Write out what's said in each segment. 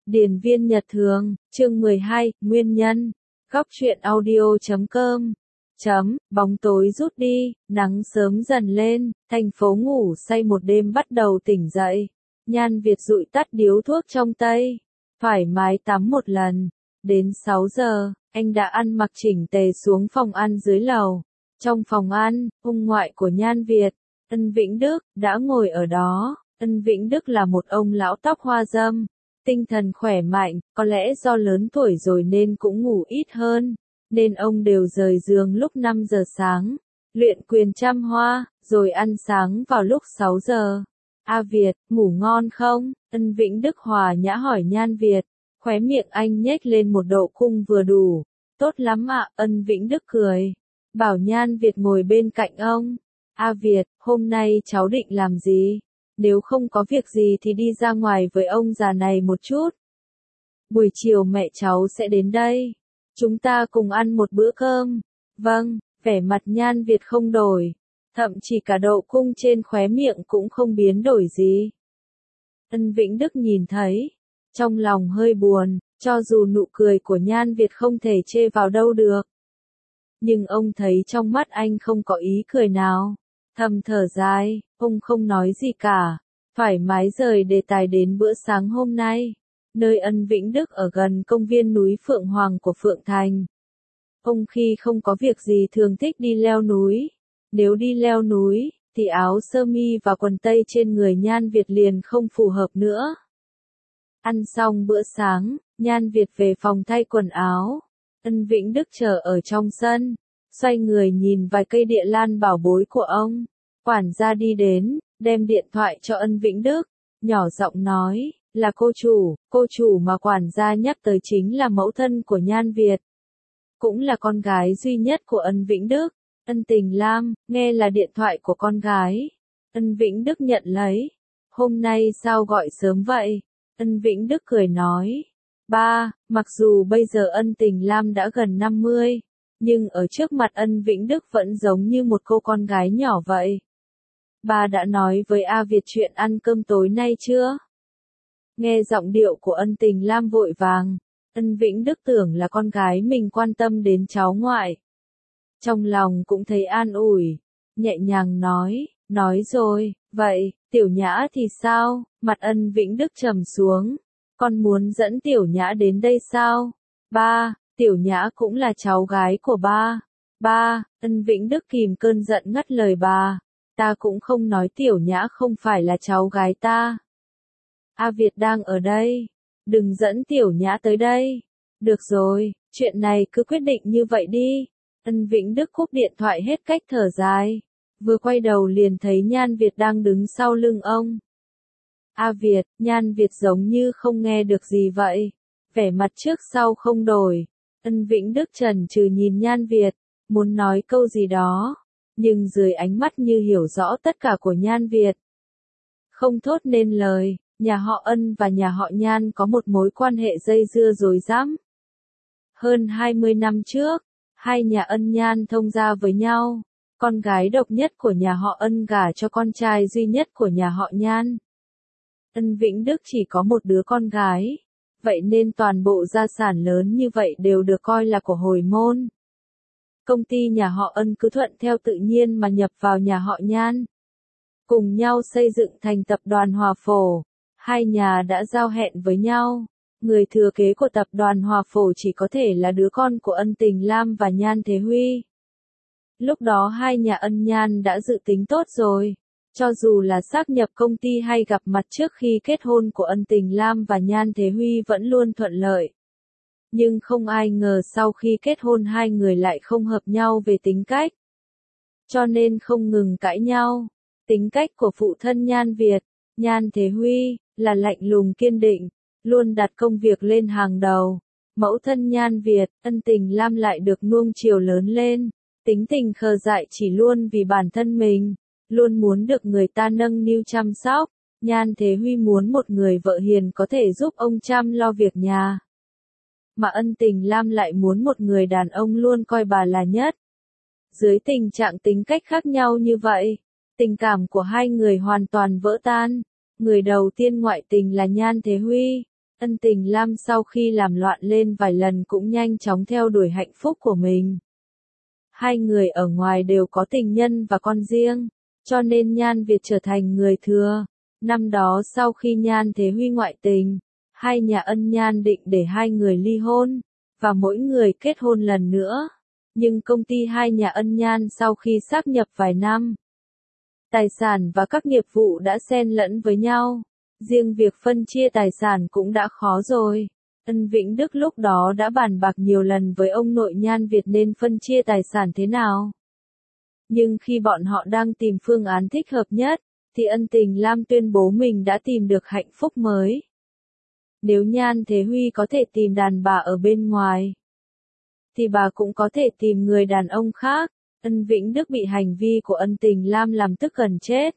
Điền viên Nhật Thường, chương 12, Nguyên nhân. Góc truyện audio.com. Bóng tối rút đi, nắng sớm dần lên, thành phố ngủ say một đêm bắt đầu tỉnh dậy. Nhan Việt dụi tắt điếu thuốc trong tay, thoải mái tắm một lần. Đến 6 giờ, anh đã ăn mặc chỉnh tề xuống phòng ăn dưới lầu. Trong phòng ăn, ông ngoại của Nhan Việt, Ân Vĩnh Đức, đã ngồi ở đó. Ân Vĩnh Đức là một ông lão tóc hoa râm, tinh thần khỏe mạnh, có lẽ do lớn tuổi rồi nên cũng ngủ ít hơn, nên ông đều rời giường lúc 5 giờ sáng, luyện quyền trăm hoa, rồi ăn sáng vào lúc 6 giờ. A Việt, ngủ ngon không? Ân Vĩnh Đức hòa nhã hỏi Nhan Việt, khóe miệng anh nhếch lên một độ cung vừa đủ. Tốt lắm ạ, Ân Vĩnh Đức cười, bảo Nhan Việt ngồi bên cạnh ông. A Việt, hôm nay cháu định làm gì? Nếu không có việc gì thì đi ra ngoài với ông già này một chút. Buổi chiều mẹ cháu sẽ đến đây. Chúng ta cùng ăn một bữa cơm. Vâng, vẻ mặt Nhan Việt không đổi. Thậm chí cả độ cung trên khóe miệng cũng không biến đổi gì. Ân Vĩnh Đức nhìn thấy, trong lòng hơi buồn, cho dù nụ cười của Nhan Việt không thể chê vào đâu được. Nhưng ông thấy trong mắt anh không có ý cười nào. Thầm thở dài, ông không nói gì cả, thoải mái rời đề tài đến bữa sáng hôm nay, nơi Ân Vĩnh Đức ở gần công viên núi Phượng Hoàng của Phượng Thành. Ông khi không có việc gì thường thích đi leo núi, nếu đi leo núi, thì áo sơ mi và quần tây trên người Nhan Việt liền không phù hợp nữa. Ăn xong bữa sáng, Nhan Việt về phòng thay quần áo, Ân Vĩnh Đức chờ ở trong sân. Xoay người nhìn vài cây địa lan bảo bối của ông, quản gia đi đến, đem điện thoại cho Ân Vĩnh Đức, nhỏ giọng nói, là cô chủ mà quản gia nhắc tới chính là mẫu thân của Nhan Việt. Cũng là con gái duy nhất của Ân Vĩnh Đức, Ân Tình Lam, nghe là điện thoại của con gái. Ân Vĩnh Đức nhận lấy, hôm nay sao gọi sớm vậy? Ân Vĩnh Đức cười nói, ba, mặc dù bây giờ Ân Tình Lam đã gần 50. Nhưng ở trước mặt Ân Vĩnh Đức vẫn giống như một cô con gái nhỏ vậy. Ba đã nói với A Việt chuyện ăn cơm tối nay chưa? Nghe giọng điệu của Ân Tình Lam vội vàng, Ân Vĩnh Đức tưởng là con gái mình quan tâm đến cháu ngoại. Trong lòng cũng thấy an ủi, nhẹ nhàng nói rồi, vậy, Tiểu Nhã thì sao? Mặt Ân Vĩnh Đức trầm xuống, con muốn dẫn Tiểu Nhã đến đây sao? Ba, Tiểu Nhã cũng là cháu gái của ba. Ba, Ân Vĩnh Đức kìm cơn giận ngắt lời bà. Ta cũng không nói Tiểu Nhã không phải là cháu gái ta. A Việt đang ở đây. Đừng dẫn Tiểu Nhã tới đây. Được rồi, chuyện này cứ quyết định như vậy đi. Ân Vĩnh Đức cúp điện thoại hết cách thở dài. Vừa quay đầu liền thấy Nhan Việt đang đứng sau lưng ông. A Việt, Nhan Việt giống như không nghe được gì vậy. Vẻ mặt trước sau không đổi. Ân Vĩnh Đức chần chừ nhìn Nhan Việt, muốn nói câu gì đó, nhưng dưới ánh mắt như hiểu rõ tất cả của Nhan Việt. Không thốt nên lời, nhà họ Ân và nhà họ Nhan có một mối quan hệ dây dưa rối rắm. Hơn 20 năm trước, hai nhà Ân Nhan thông gia với nhau, con gái độc nhất của nhà họ Ân gả cho con trai duy nhất của nhà họ Nhan. Ân Vĩnh Đức chỉ có một đứa con gái. Vậy nên toàn bộ gia sản lớn như vậy đều được coi là của hồi môn. Công ty nhà họ Ân cứ thuận theo tự nhiên mà nhập vào nhà họ Nhan. Cùng nhau xây dựng thành tập đoàn Hòa Phổ. Hai nhà đã giao hẹn với nhau. Người thừa kế của tập đoàn Hòa Phổ chỉ có thể là đứa con của Ân Tình Lam và Nhan Thế Huy. Lúc đó hai nhà Ân Nhan đã dự tính tốt rồi. Cho dù là xác nhập công ty hay gặp mặt trước khi kết hôn của Ân Tình Lam và Nhan Thế Huy vẫn luôn thuận lợi. Nhưng không ai ngờ sau khi kết hôn hai người lại không hợp nhau về tính cách. Cho nên không ngừng cãi nhau. Tính cách của phụ thân Nhan Việt, Nhan Thế Huy, là lạnh lùng kiên định, luôn đặt công việc lên hàng đầu. Mẫu thân Nhan Việt, Ân Tình Lam lại được nuông chiều lớn lên. Tính tình khờ dại chỉ luôn vì bản thân mình. Luôn muốn được người ta nâng niu chăm sóc. Nhan Thế Huy muốn một người vợ hiền có thể giúp ông chăm lo việc nhà. Mà Ân Tình Lam lại muốn một người đàn ông luôn coi bà là nhất. Dưới tình trạng tính cách khác nhau như vậy, tình cảm của hai người hoàn toàn vỡ tan. Người đầu tiên ngoại tình là Nhan Thế Huy. Ân Tình Lam sau khi làm loạn lên vài lần cũng nhanh chóng theo đuổi hạnh phúc của mình. Hai người ở ngoài đều có tình nhân và con riêng, cho nên Nhan Việt trở thành người thừa. Năm đó sau khi Nhan Thế Huy ngoại tình, hai nhà Ân Nhan định để hai người ly hôn, và mỗi người kết hôn lần nữa. Nhưng công ty hai nhà Ân Nhan sau khi sáp nhập vài năm, tài sản và các nghiệp vụ đã xen lẫn với nhau. Riêng việc phân chia tài sản cũng đã khó rồi. Ân Vĩnh Đức lúc đó đã bàn bạc nhiều lần với ông nội Nhan Việt nên phân chia tài sản thế nào. Nhưng khi bọn họ đang tìm phương án thích hợp nhất, thì Ân Tình Lam tuyên bố mình đã tìm được hạnh phúc mới. Nếu Nhan Thế Huy có thể tìm đàn bà ở bên ngoài, thì bà cũng có thể tìm người đàn ông khác. Ân Vĩnh Đức bị hành vi của Ân Tình Lam làm tức gần chết.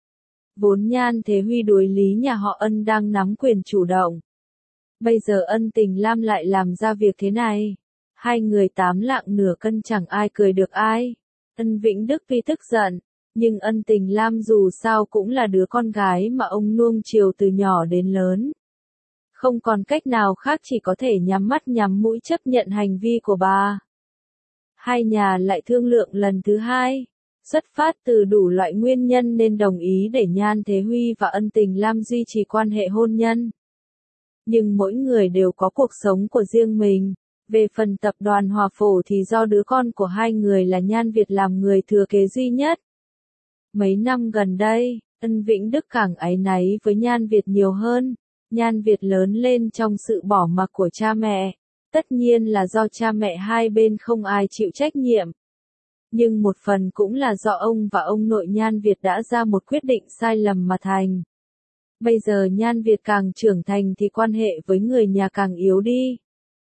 Vốn Nhan Thế Huy đối lý nhà họ Ân đang nắm quyền chủ động. Bây giờ Ân Tình Lam lại làm ra việc thế này. Hai người tám lạng nửa cân chẳng ai cười được ai. Ân Vĩnh Đức vì tức giận, nhưng Ân Tình Lam dù sao cũng là đứa con gái mà ông nuông chiều từ nhỏ đến lớn. Không còn cách nào khác, chỉ có thể nhắm mắt nhắm mũi chấp nhận hành vi của bà. Hai nhà lại thương lượng lần thứ hai. Xuất phát từ đủ loại nguyên nhân nên đồng ý để Nhan Thế Huy và Ân Tình Lam duy trì quan hệ hôn nhân. Nhưng mỗi người đều có cuộc sống của riêng mình. Về phần tập đoàn Hòa Phổ thì do đứa con của hai người là Nhan Việt làm người thừa kế duy nhất. Mấy năm gần đây, Ân Vĩnh Đức càng áy náy với Nhan Việt nhiều hơn. Nhan Việt lớn lên trong sự bỏ mặc của cha mẹ. Tất nhiên là do cha mẹ hai bên không ai chịu trách nhiệm. Nhưng một phần cũng là do ông và ông nội Nhan Việt đã ra một quyết định sai lầm mà thành. Bây giờ Nhan Việt càng trưởng thành thì quan hệ với người nhà càng yếu đi.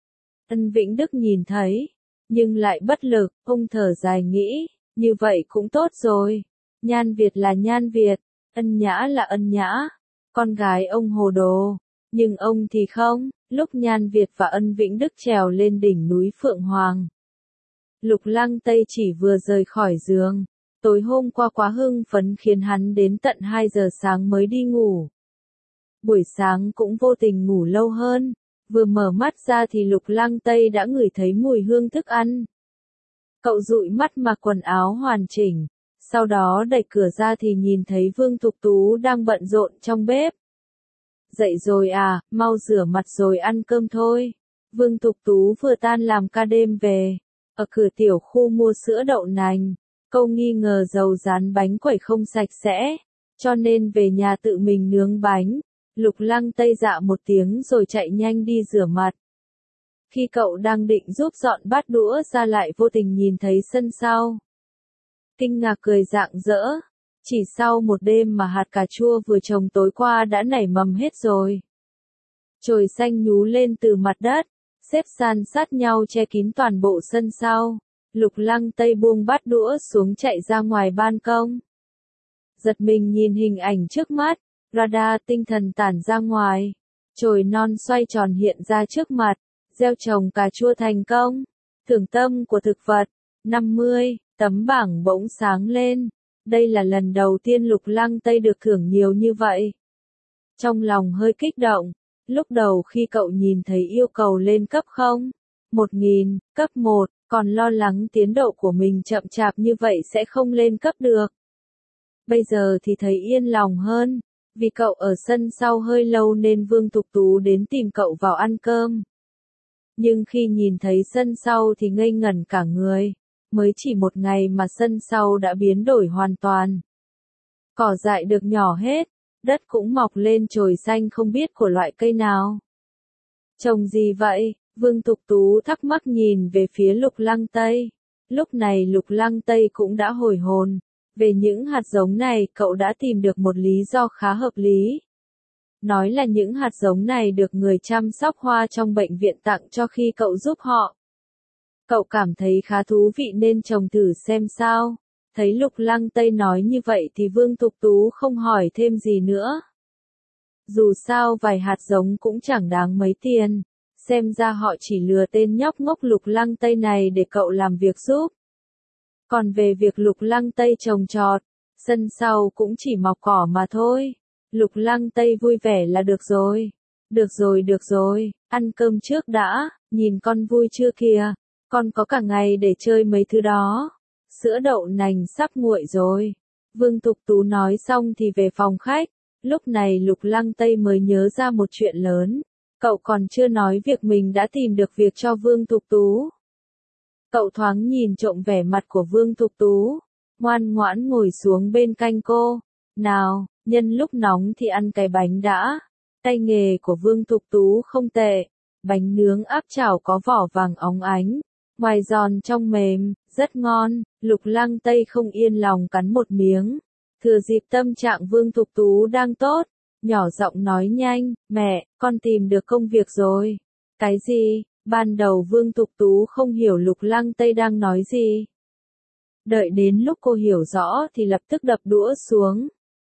Ân Vĩnh Đức nhìn thấy, nhưng lại bất lực, ông thở dài nghĩ, như vậy cũng tốt rồi. Nhan Việt là Nhan Việt, Ân Nhã là Ân Nhã. Con gái ông hồ đồ, nhưng ông thì không. Lúc Nhan Việt và Ân Vĩnh Đức trèo lên đỉnh núi Phượng Hoàng, Lục Lăng Tây chỉ vừa rời khỏi giường. Tối hôm qua quá hưng phấn khiến hắn đến tận 2 giờ sáng mới đi ngủ. Buổi sáng cũng vô tình ngủ lâu hơn. Vừa mở mắt ra thì Lục Lăng Tây đã ngửi thấy mùi hương thức ăn. Cậu dụi mắt mặc quần áo hoàn chỉnh. Sau đó đẩy cửa ra thì nhìn thấy Vương Thục Tú đang bận rộn trong bếp. Dậy rồi à, mau rửa mặt rồi ăn cơm thôi. Vương Thục Tú vừa tan làm ca đêm về. Ở cửa tiểu khu mua sữa đậu nành. Câu nghi ngờ dầu rán bánh quẩy không sạch sẽ, cho nên về nhà tự mình nướng bánh. Lục Lăng Tây dạ một tiếng rồi chạy nhanh đi rửa mặt. Khi cậu đang định giúp dọn bát đũa ra lại vô tình nhìn thấy sân sau. Kinh ngạc cười rạng rỡ. Chỉ sau một đêm mà hạt cà chua vừa trồng tối qua đã nảy mầm hết rồi. Chồi xanh nhú lên từ mặt đất, xếp san sát nhau che kín toàn bộ sân sau. Lục Lăng Tây buông bát đũa xuống chạy ra ngoài ban công. Giật mình nhìn hình ảnh trước mắt, radar tinh thần tản ra ngoài. Chồi non xoay tròn hiện ra trước mặt, gieo trồng cà chua thành công. Thưởng tâm của thực vật, 50, tấm bảng bỗng sáng lên. Đây là lần đầu tiên Lục Lăng Tây được thưởng nhiều như vậy. Trong lòng hơi kích động, lúc đầu khi cậu nhìn thấy yêu cầu lên cấp 1000, cấp 1, còn lo lắng tiến độ của mình chậm chạp như vậy sẽ không lên cấp được. Bây giờ thì thấy yên lòng hơn, vì cậu ở sân sau hơi lâu nên Vương Thục Tú đến tìm cậu vào ăn cơm. Nhưng khi nhìn thấy sân sau thì ngây ngẩn cả người, mới chỉ một ngày mà sân sau đã biến đổi hoàn toàn. Cỏ dại được nhỏ hết, đất cũng mọc lên chồi xanh không biết của loại cây nào. Trồng gì vậy? Vương Thục Tú thắc mắc nhìn về phía Lục Lăng Tây. Lúc này Lục Lăng Tây cũng đã hồi hồn. Về những hạt giống này cậu đã tìm được một lý do khá hợp lý. Nói là những hạt giống này được người chăm sóc hoa trong bệnh viện tặng cho khi cậu giúp họ. Cậu cảm thấy khá thú vị nên trồng thử xem sao. Thấy Lục Lăng Tây nói như vậy thì Vương Thục Tú không hỏi thêm gì nữa. Dù sao vài hạt giống cũng chẳng đáng mấy tiền. Xem ra họ chỉ lừa tên nhóc ngốc Lục Lăng Tây này để cậu làm việc giúp. Còn về việc Lục Lăng Tây trồng trọt, sân sau cũng chỉ mọc cỏ mà thôi. Lục Lăng Tây vui vẻ là được rồi. được rồi, ăn cơm trước đã, nhìn con vui chưa kìa, con có cả ngày để chơi mấy thứ đó. Sữa đậu nành sắp nguội rồi. Vương Tục Tú nói xong thì về phòng khách. Lúc này Lục Lăng Tây mới nhớ ra một chuyện lớn. Cậu còn chưa nói việc mình đã tìm được việc cho Vương Tục Tú. Cậu thoáng nhìn trộm vẻ mặt của Vương Tục Tú, ngoan ngoãn ngồi xuống bên cạnh cô. Nào, nhân lúc nóng thì ăn cái bánh đã. Tay nghề của Vương Tục Tú không tệ. Bánh nướng áp chảo có vỏ vàng óng ánh, ngoài giòn trong mềm, rất ngon. Lục Lăng Tây không yên lòng cắn một miếng. Thừa dịp tâm trạng Vương Tục Tú đang tốt, nhỏ giọng nói nhanh, mẹ, con tìm được công việc rồi. Cái gì? Ban đầu Vương Tục Tú không hiểu Lục Lăng Tây đang nói gì. Đợi đến lúc cô hiểu rõ thì lập tức đập đũa xuống.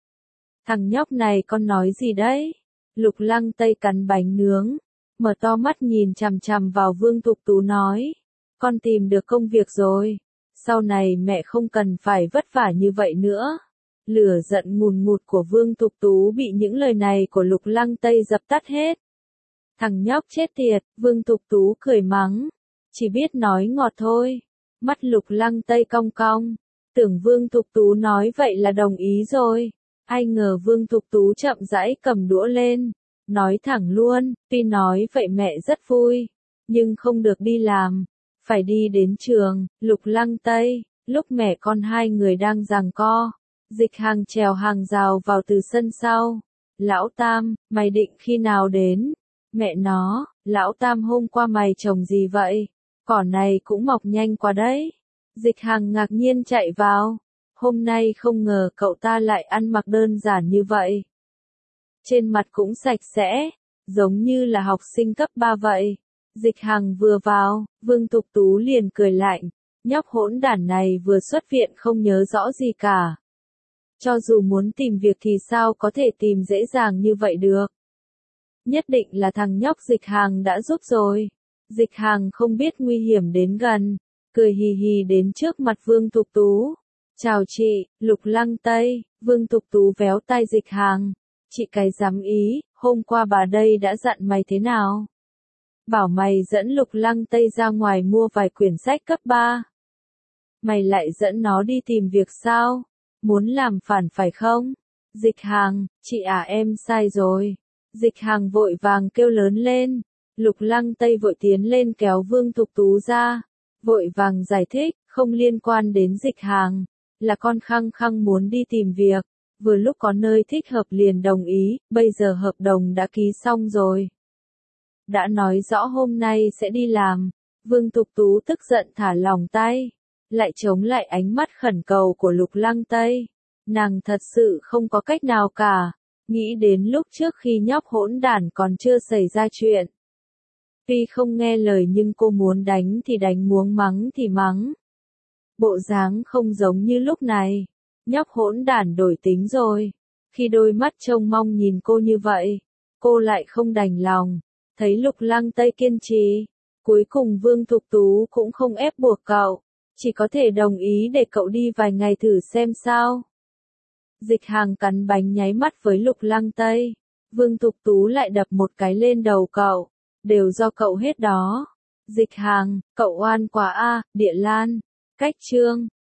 Thằng nhóc này con nói gì đấy? Lục Lăng Tây cắn bánh nướng, mở to mắt nhìn chằm chằm vào Vương Tục Tú nói. Con tìm được công việc rồi. Sau này mẹ không cần phải vất vả như vậy nữa. Lửa giận ngùn ngụt của Vương Tục Tú bị những lời này của Lục Lăng Tây dập tắt hết. Thằng nhóc chết tiệt, Vương Tục Tú cười mắng. Chỉ biết nói ngọt thôi. Mắt Lục Lăng Tây cong cong. Tưởng Vương Tục Tú nói vậy là đồng ý rồi. Ai ngờ Vương Tục Tú chậm rãi cầm đũa lên. Nói thẳng luôn, tuy nói vậy mẹ rất vui. Nhưng không được đi làm. Phải đi đến trường. Lục Lăng Tây, lúc mẹ con hai người đang giằng co. Dịch Hàng trèo hàng rào vào từ sân sau. Lão Tam, mày định khi nào đến? Mẹ nó, Lão Tam hôm qua mày trồng gì vậy? Cỏ này cũng mọc nhanh quá đấy. Dịch Hàng ngạc nhiên chạy vào. Hôm nay không ngờ cậu ta lại ăn mặc đơn giản như vậy. Trên mặt cũng sạch sẽ, giống như là học sinh cấp 3 vậy. Dịch Hằng vừa vào, Vương Tục Tú liền cười lạnh. Nhóc hỗn đản này vừa xuất viện không nhớ rõ gì cả. Cho dù muốn tìm việc thì sao có thể tìm dễ dàng như vậy được. Nhất định là thằng nhóc Dịch Hằng đã giúp rồi. Dịch Hằng không biết nguy hiểm đến gần, cười hì hì đến trước mặt Vương Tục Tú. Chào chị, Lục Lăng Tây. Vương Tục Tú véo tay Dịch Hằng. Chị cái dám ý, hôm qua bà đây đã dặn mày thế nào? Bảo mày dẫn Lục Lăng Tây ra ngoài mua vài quyển sách cấp 3. Mày lại dẫn nó đi tìm việc sao? Muốn làm phản phải không? Dịch Hằng, chị à em sai rồi. Dịch Hằng vội vàng kêu lớn lên. Lục Lăng Tây vội tiến lên kéo Vương Tục Tú ra. Vội vàng giải thích, không liên quan đến Dịch Hằng. Là con khăng khăng muốn đi tìm việc. Vừa lúc có nơi thích hợp liền đồng ý, bây giờ hợp đồng đã ký xong rồi. Đã nói rõ hôm nay sẽ đi làm. Vương Tục Tú tức giận thả lỏng tay. Lại chống lại ánh mắt khẩn cầu của Lục Lăng Tây. Nàng thật sự không có cách nào cả. Nghĩ đến lúc trước khi nhóc hỗn đản còn chưa xảy ra chuyện. Tuy không nghe lời nhưng cô muốn đánh thì đánh, muốn mắng thì mắng. Bộ dáng không giống như lúc này. Nhóc hỗn đản đổi tính rồi. Khi đôi mắt trông mong nhìn cô như vậy, cô lại không đành lòng. Thấy Lục Lăng Tây kiên trì, cuối cùng Vương Tục Tú cũng không ép buộc cậu, chỉ có thể đồng ý để cậu đi vài ngày thử xem sao. Dịch Hằng cắn bánh nháy mắt với Lục Lăng Tây. Vương Tục Tú lại đập một cái lên đầu cậu. Đều do cậu hết đó. Dịch Hằng, cậu oan quá a, Địa Lan. Cách chương